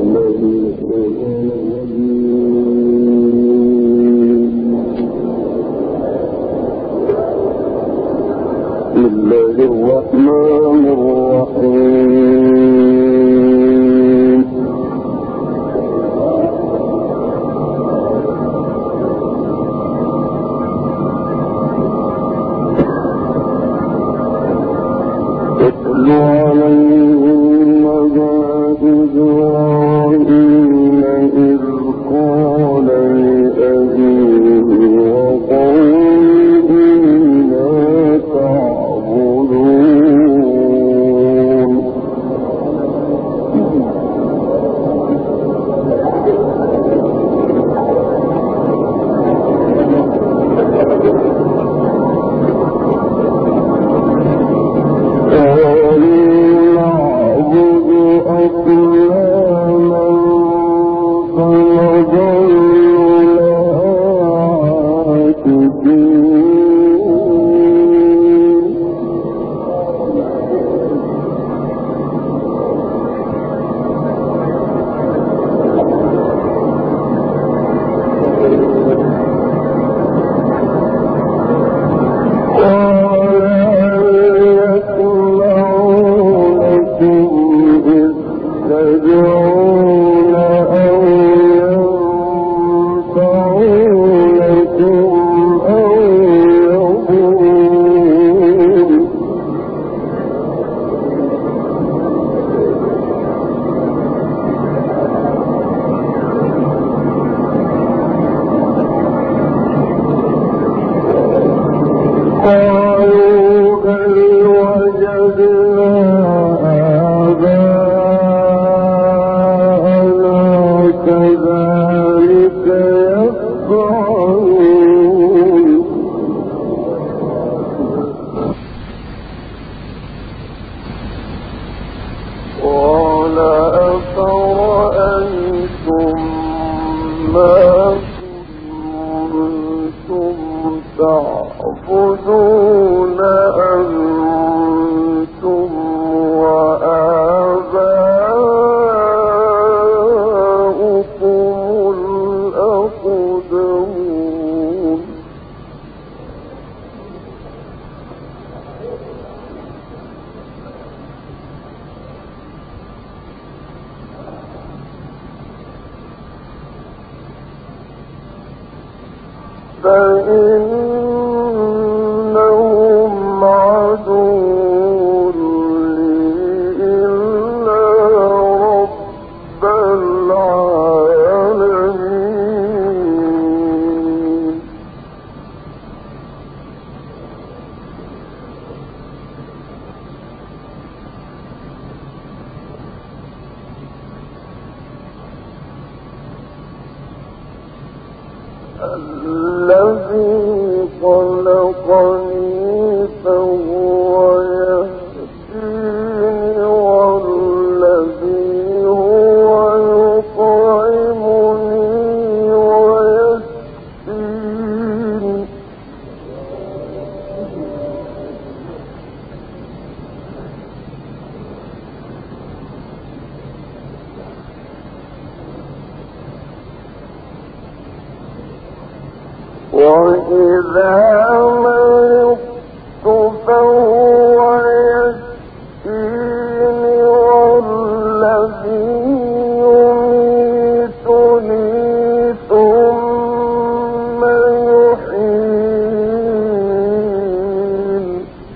فإنهم عدو لي إلا رب العالمين. الذي خلقني فهو يهديني والذي هو يطعمني ويسقين. وإذا مرضت فهو يشفيني والذي يميتني ثم يحيين.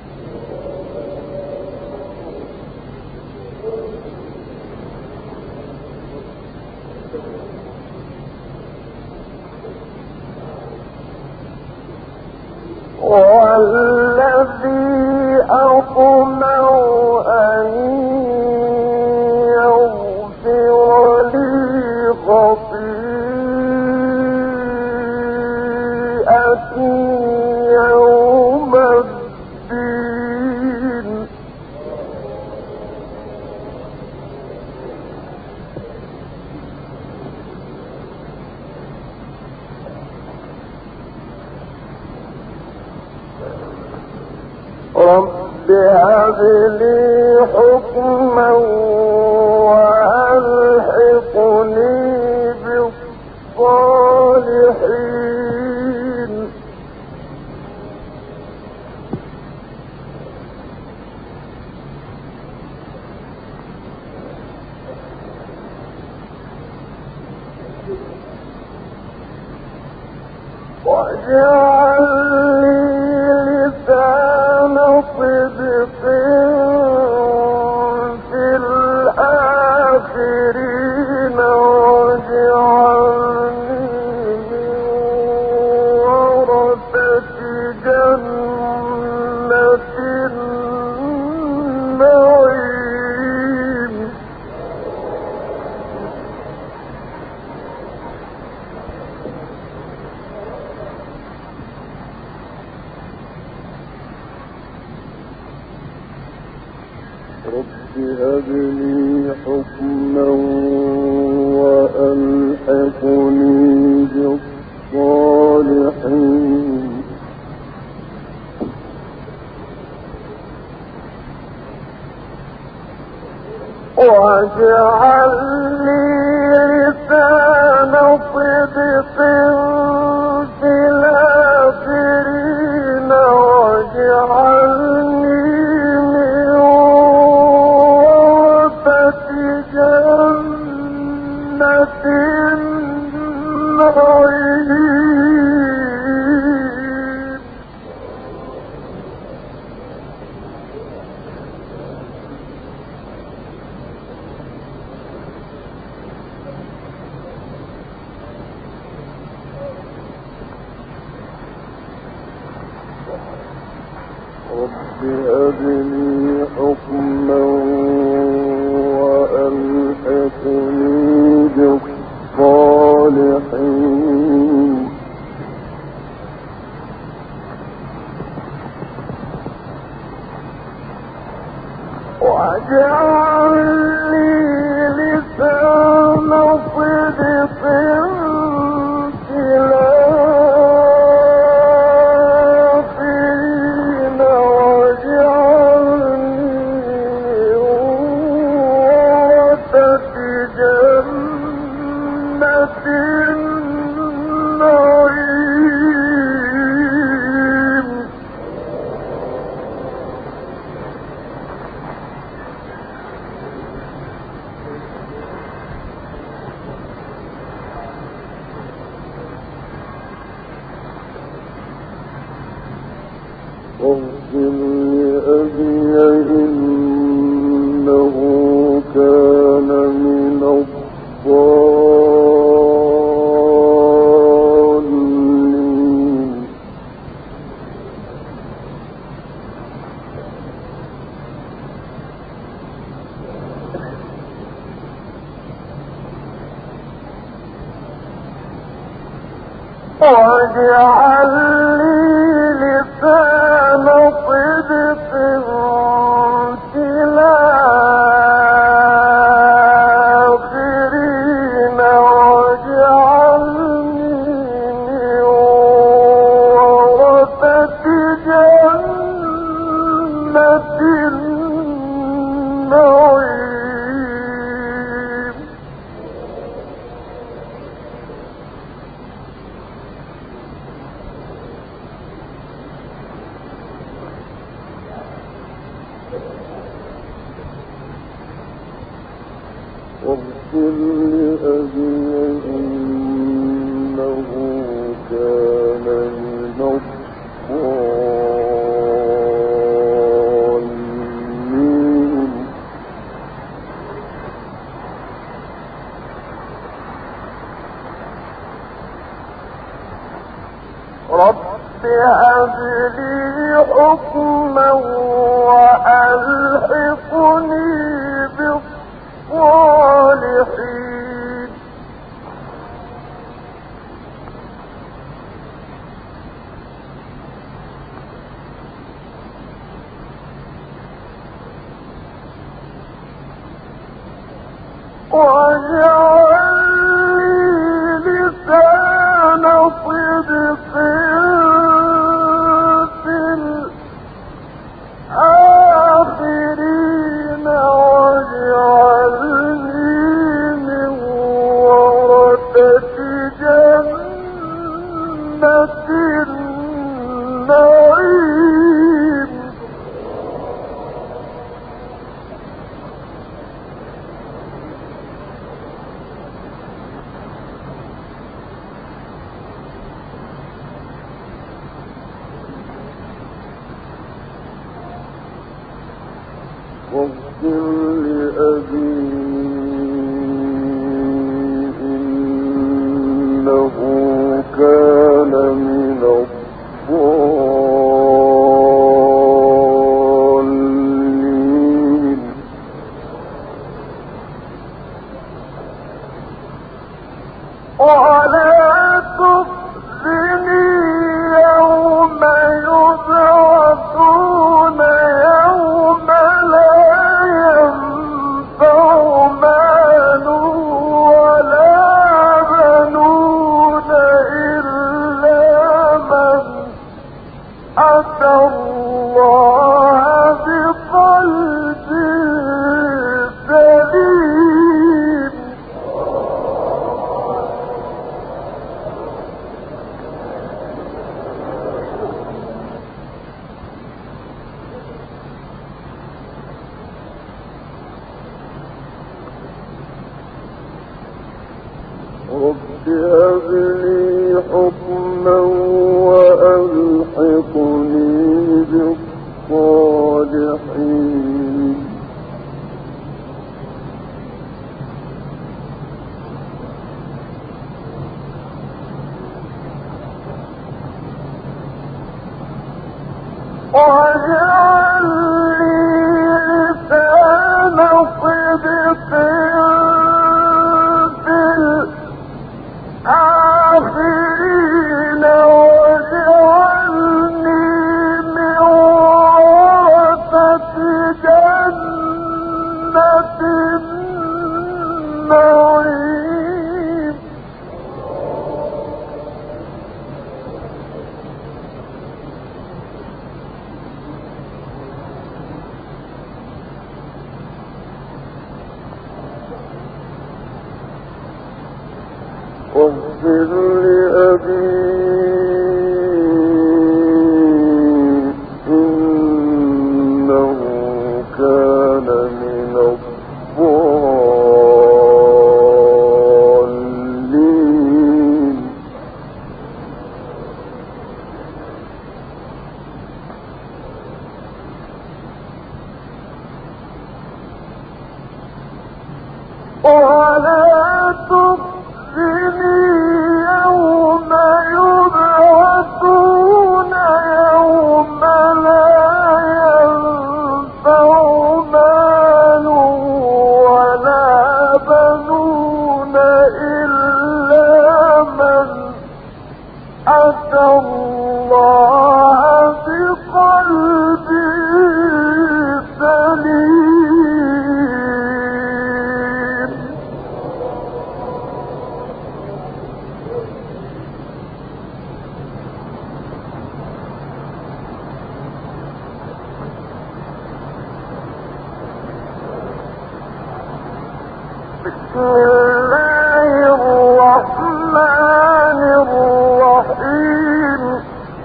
والذي أطمع أن يغفر لي خطيئتي يوم الدين. رب هب لي حكما وألحقني بالصالحين واجعل لي لسان صدق في الآخرين واجعلني من ورثة جنة النعيم رب هب لي حكما وألحقني بالصالحين واجعل لي لسان صدق في الآخرين واجعلني جنة النعيم رب هب لي حكما وألحقني بالصالحين واجعل لي لسان صدق في الآخرين واجعلني ورثة جنة النعيم واغفر لأبي إنه كان من الضالين واجعل لي لسان صدق في الآخرين واجعلني من ورثة جنة النعيم واغفر لأبي إنه كان من الضالين رب هب لي حكما وألحقني بالصالحين واجعل لي لسان صدق في الآخرين واجعلني من ورثة واغفر لأبي إنه كان من الضالين ولا تخزني يوم يبعثون يوم لا ينفع مال ولا بنون إلا من أتى الله بقلب سليم رب هب لي حكما وألحقني بالصالحين واجعل لي لسان صدق آخرين واجعلني من ورثة جنة النعيم واغفر لأبي إنه كان من الضالين ولا تخزني يوم يبعثون يوم لا ينفع مال ولا بنون إلا من أتى الله بقلب سليم بسم الله الرحمن الرحيم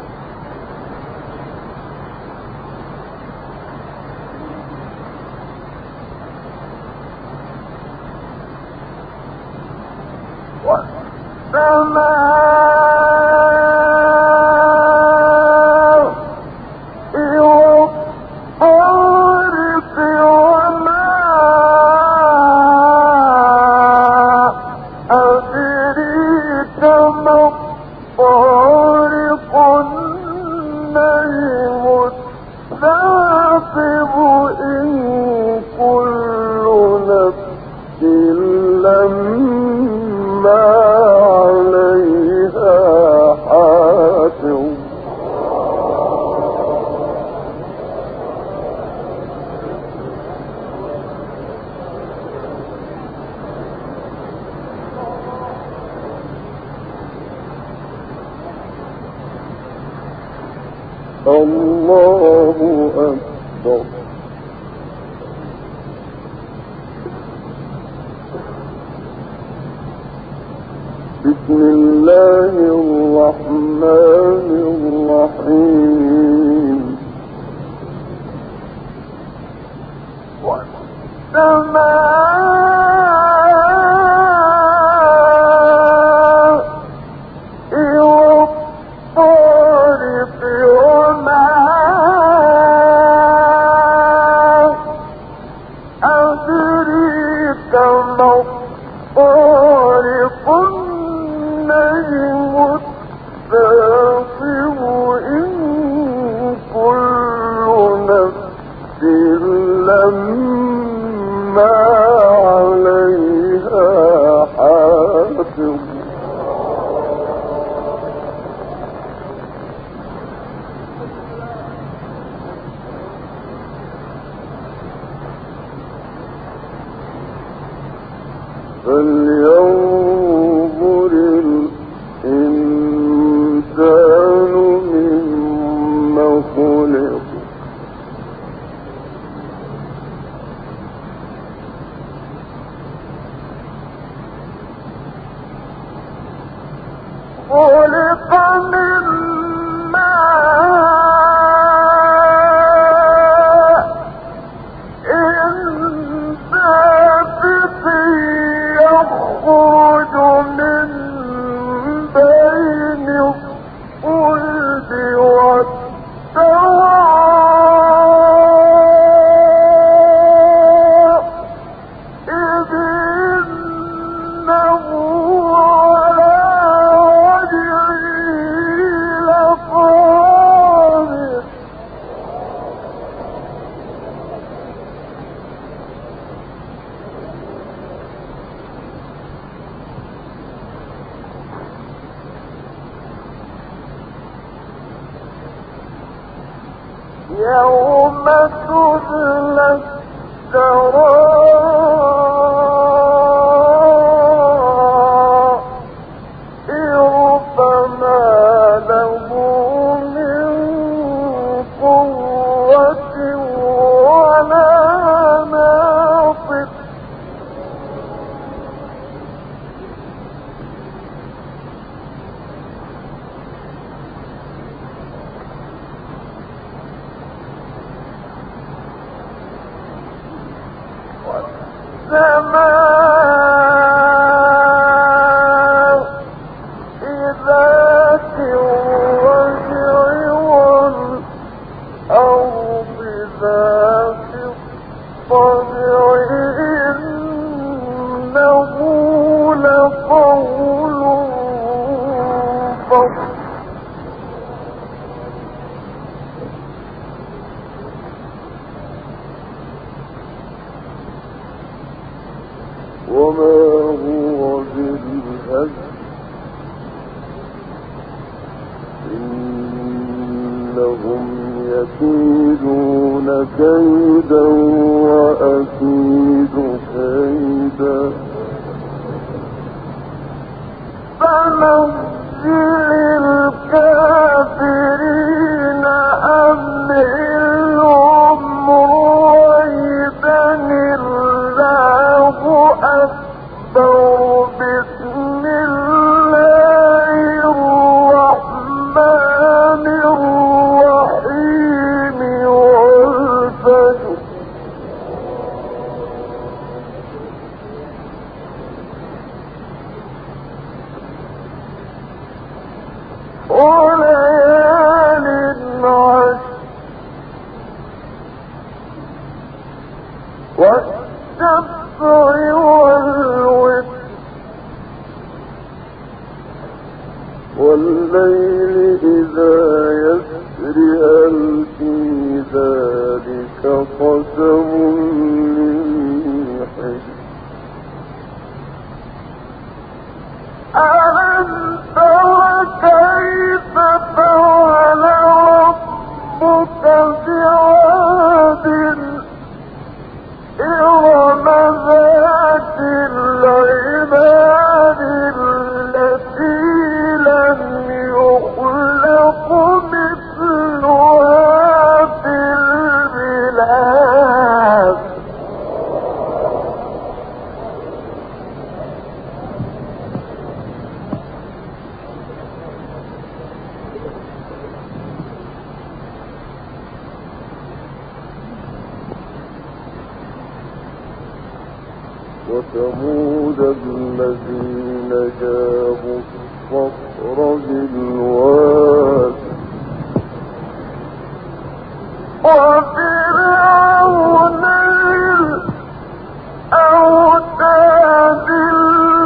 والسماء والطارق وما أدريك ما الطارق النجم الثاقب إن كل نفس لما عليها حافظ الله أكبر بسم الله الرحمن الرحيم والسماء والطارق وما طارق النجم الثاقب إن كل نفس لما عليها حافظ فلينظر الإنسان مما خلق خلق من ماء دافق يخرج من بين الصلب والترائب إذ إنه على وجهه لقادر يوم تبلى السرائر فما له من قوة ولا ناصر السماء ذات الرجع والأرض ذات الصدع إنه لقول فصل وما هو بالهزل إنهم يكيدون كيدا وأكيد كيدا فنزل الكافرين أمهلهم رويدا الله أكبر بسم الله الرحمن الرحيم والفجر وليال عشر والشفع والوتر والليل إذا يسر هل في ذلك قسم للحجر ألم تر كيف فعل ربك بعاد إرم ذات العماد التي لم يخلق مثلها في البلاد وثمود الذين جابوا الصخر بالواد وفرعون الأوتاد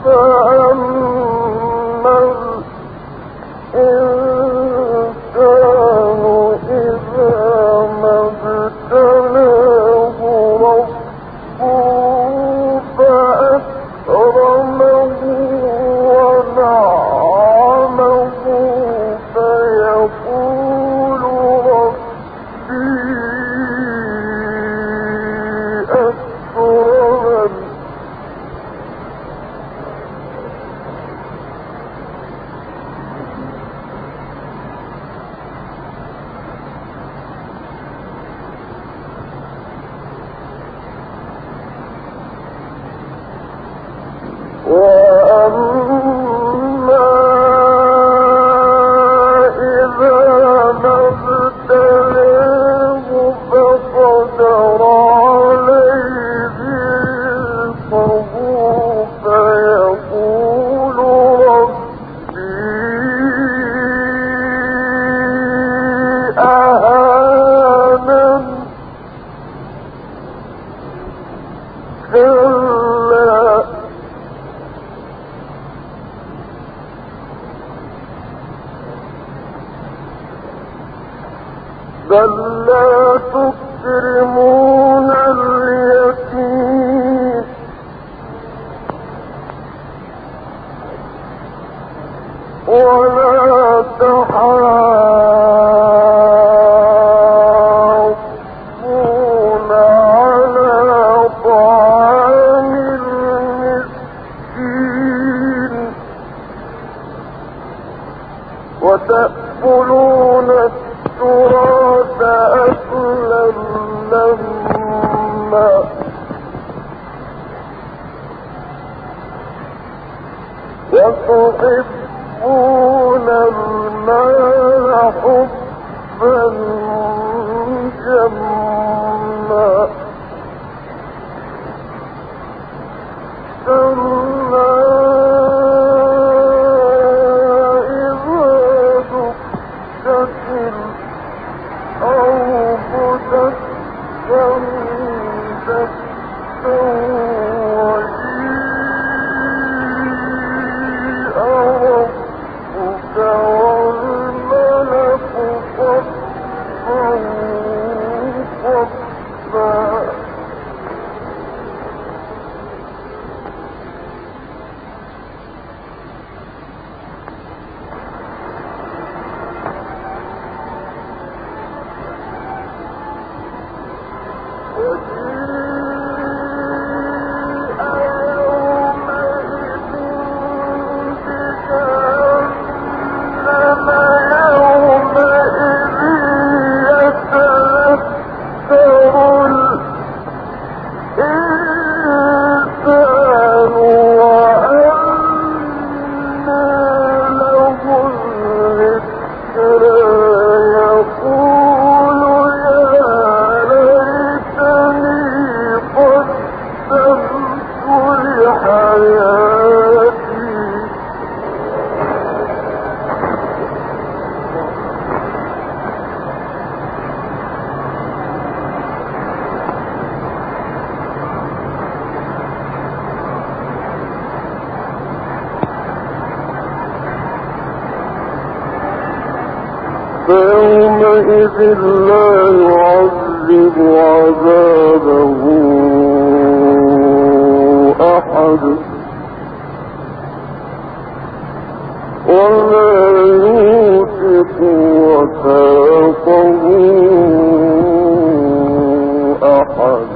بل لا تكرمون اليتيم ولا تحاضون على طعام المسكين وتأكلون التراث أكلا لما وتحبون المال حبا جما كلا إذا دكت الأرض دكا دكا وجيء ربك والملك صفا صفا فيومئذ لا يعذب عذابه أحد ولا يوثق وثاقه أحد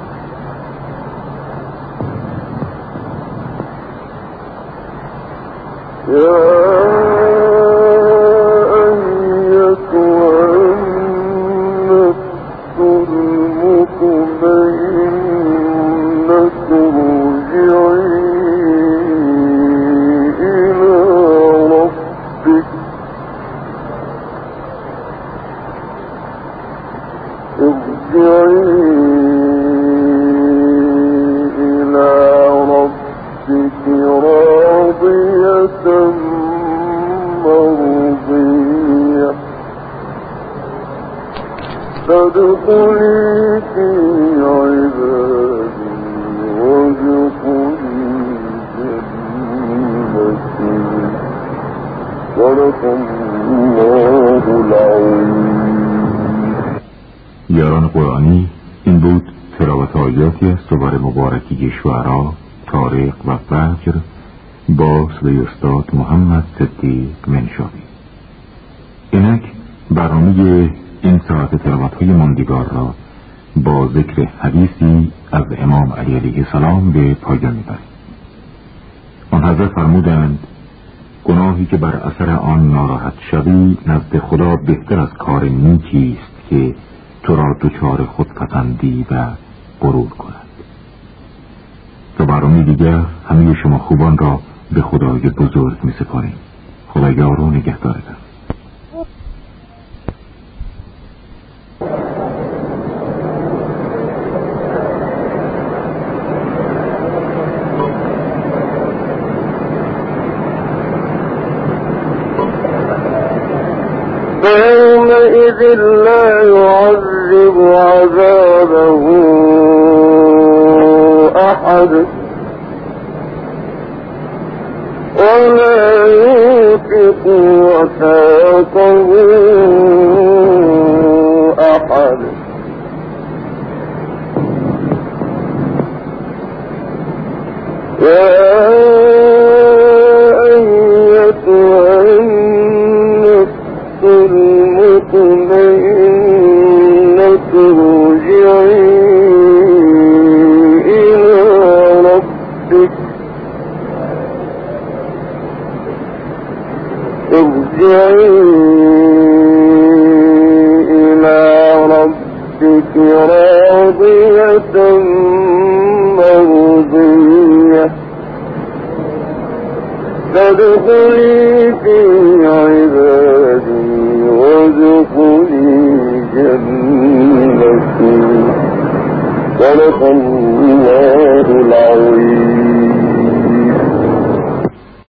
فادخلي في عبادي وادخلي جنتي صدق الله العظیم. یاران قرآنی، این بود تلاوت آیاتی از سور مبارکی شعرا، طارق و فجر با صدای استاد محمد صدیق منشاوی. اینک برنامه این ساعت تلاوت‌های ماندگار را با ذکر حدیثی از امام علی علیه السلام به پایان می‌بریم. آن حضرت فرمودند گناهی که بر اثر آن ناراحت شوی نزد خدا بهتر از کار نیکی است که تو را دچار خودپسندی و غرور کند. تا برنامه دیگر همه شما خوبان را به خدای بزرگ می سپاریم. خدا یار و نگهدارتان. فيومئذ لا يعذب عذابه أحد ولا يوثق وثاقه أحد. يا أيتها النفس المطمئنة ارجعي إلى ربك راضية مرضية فادخلي في عبادي وادخلي جنتي. صدق الله العظيم.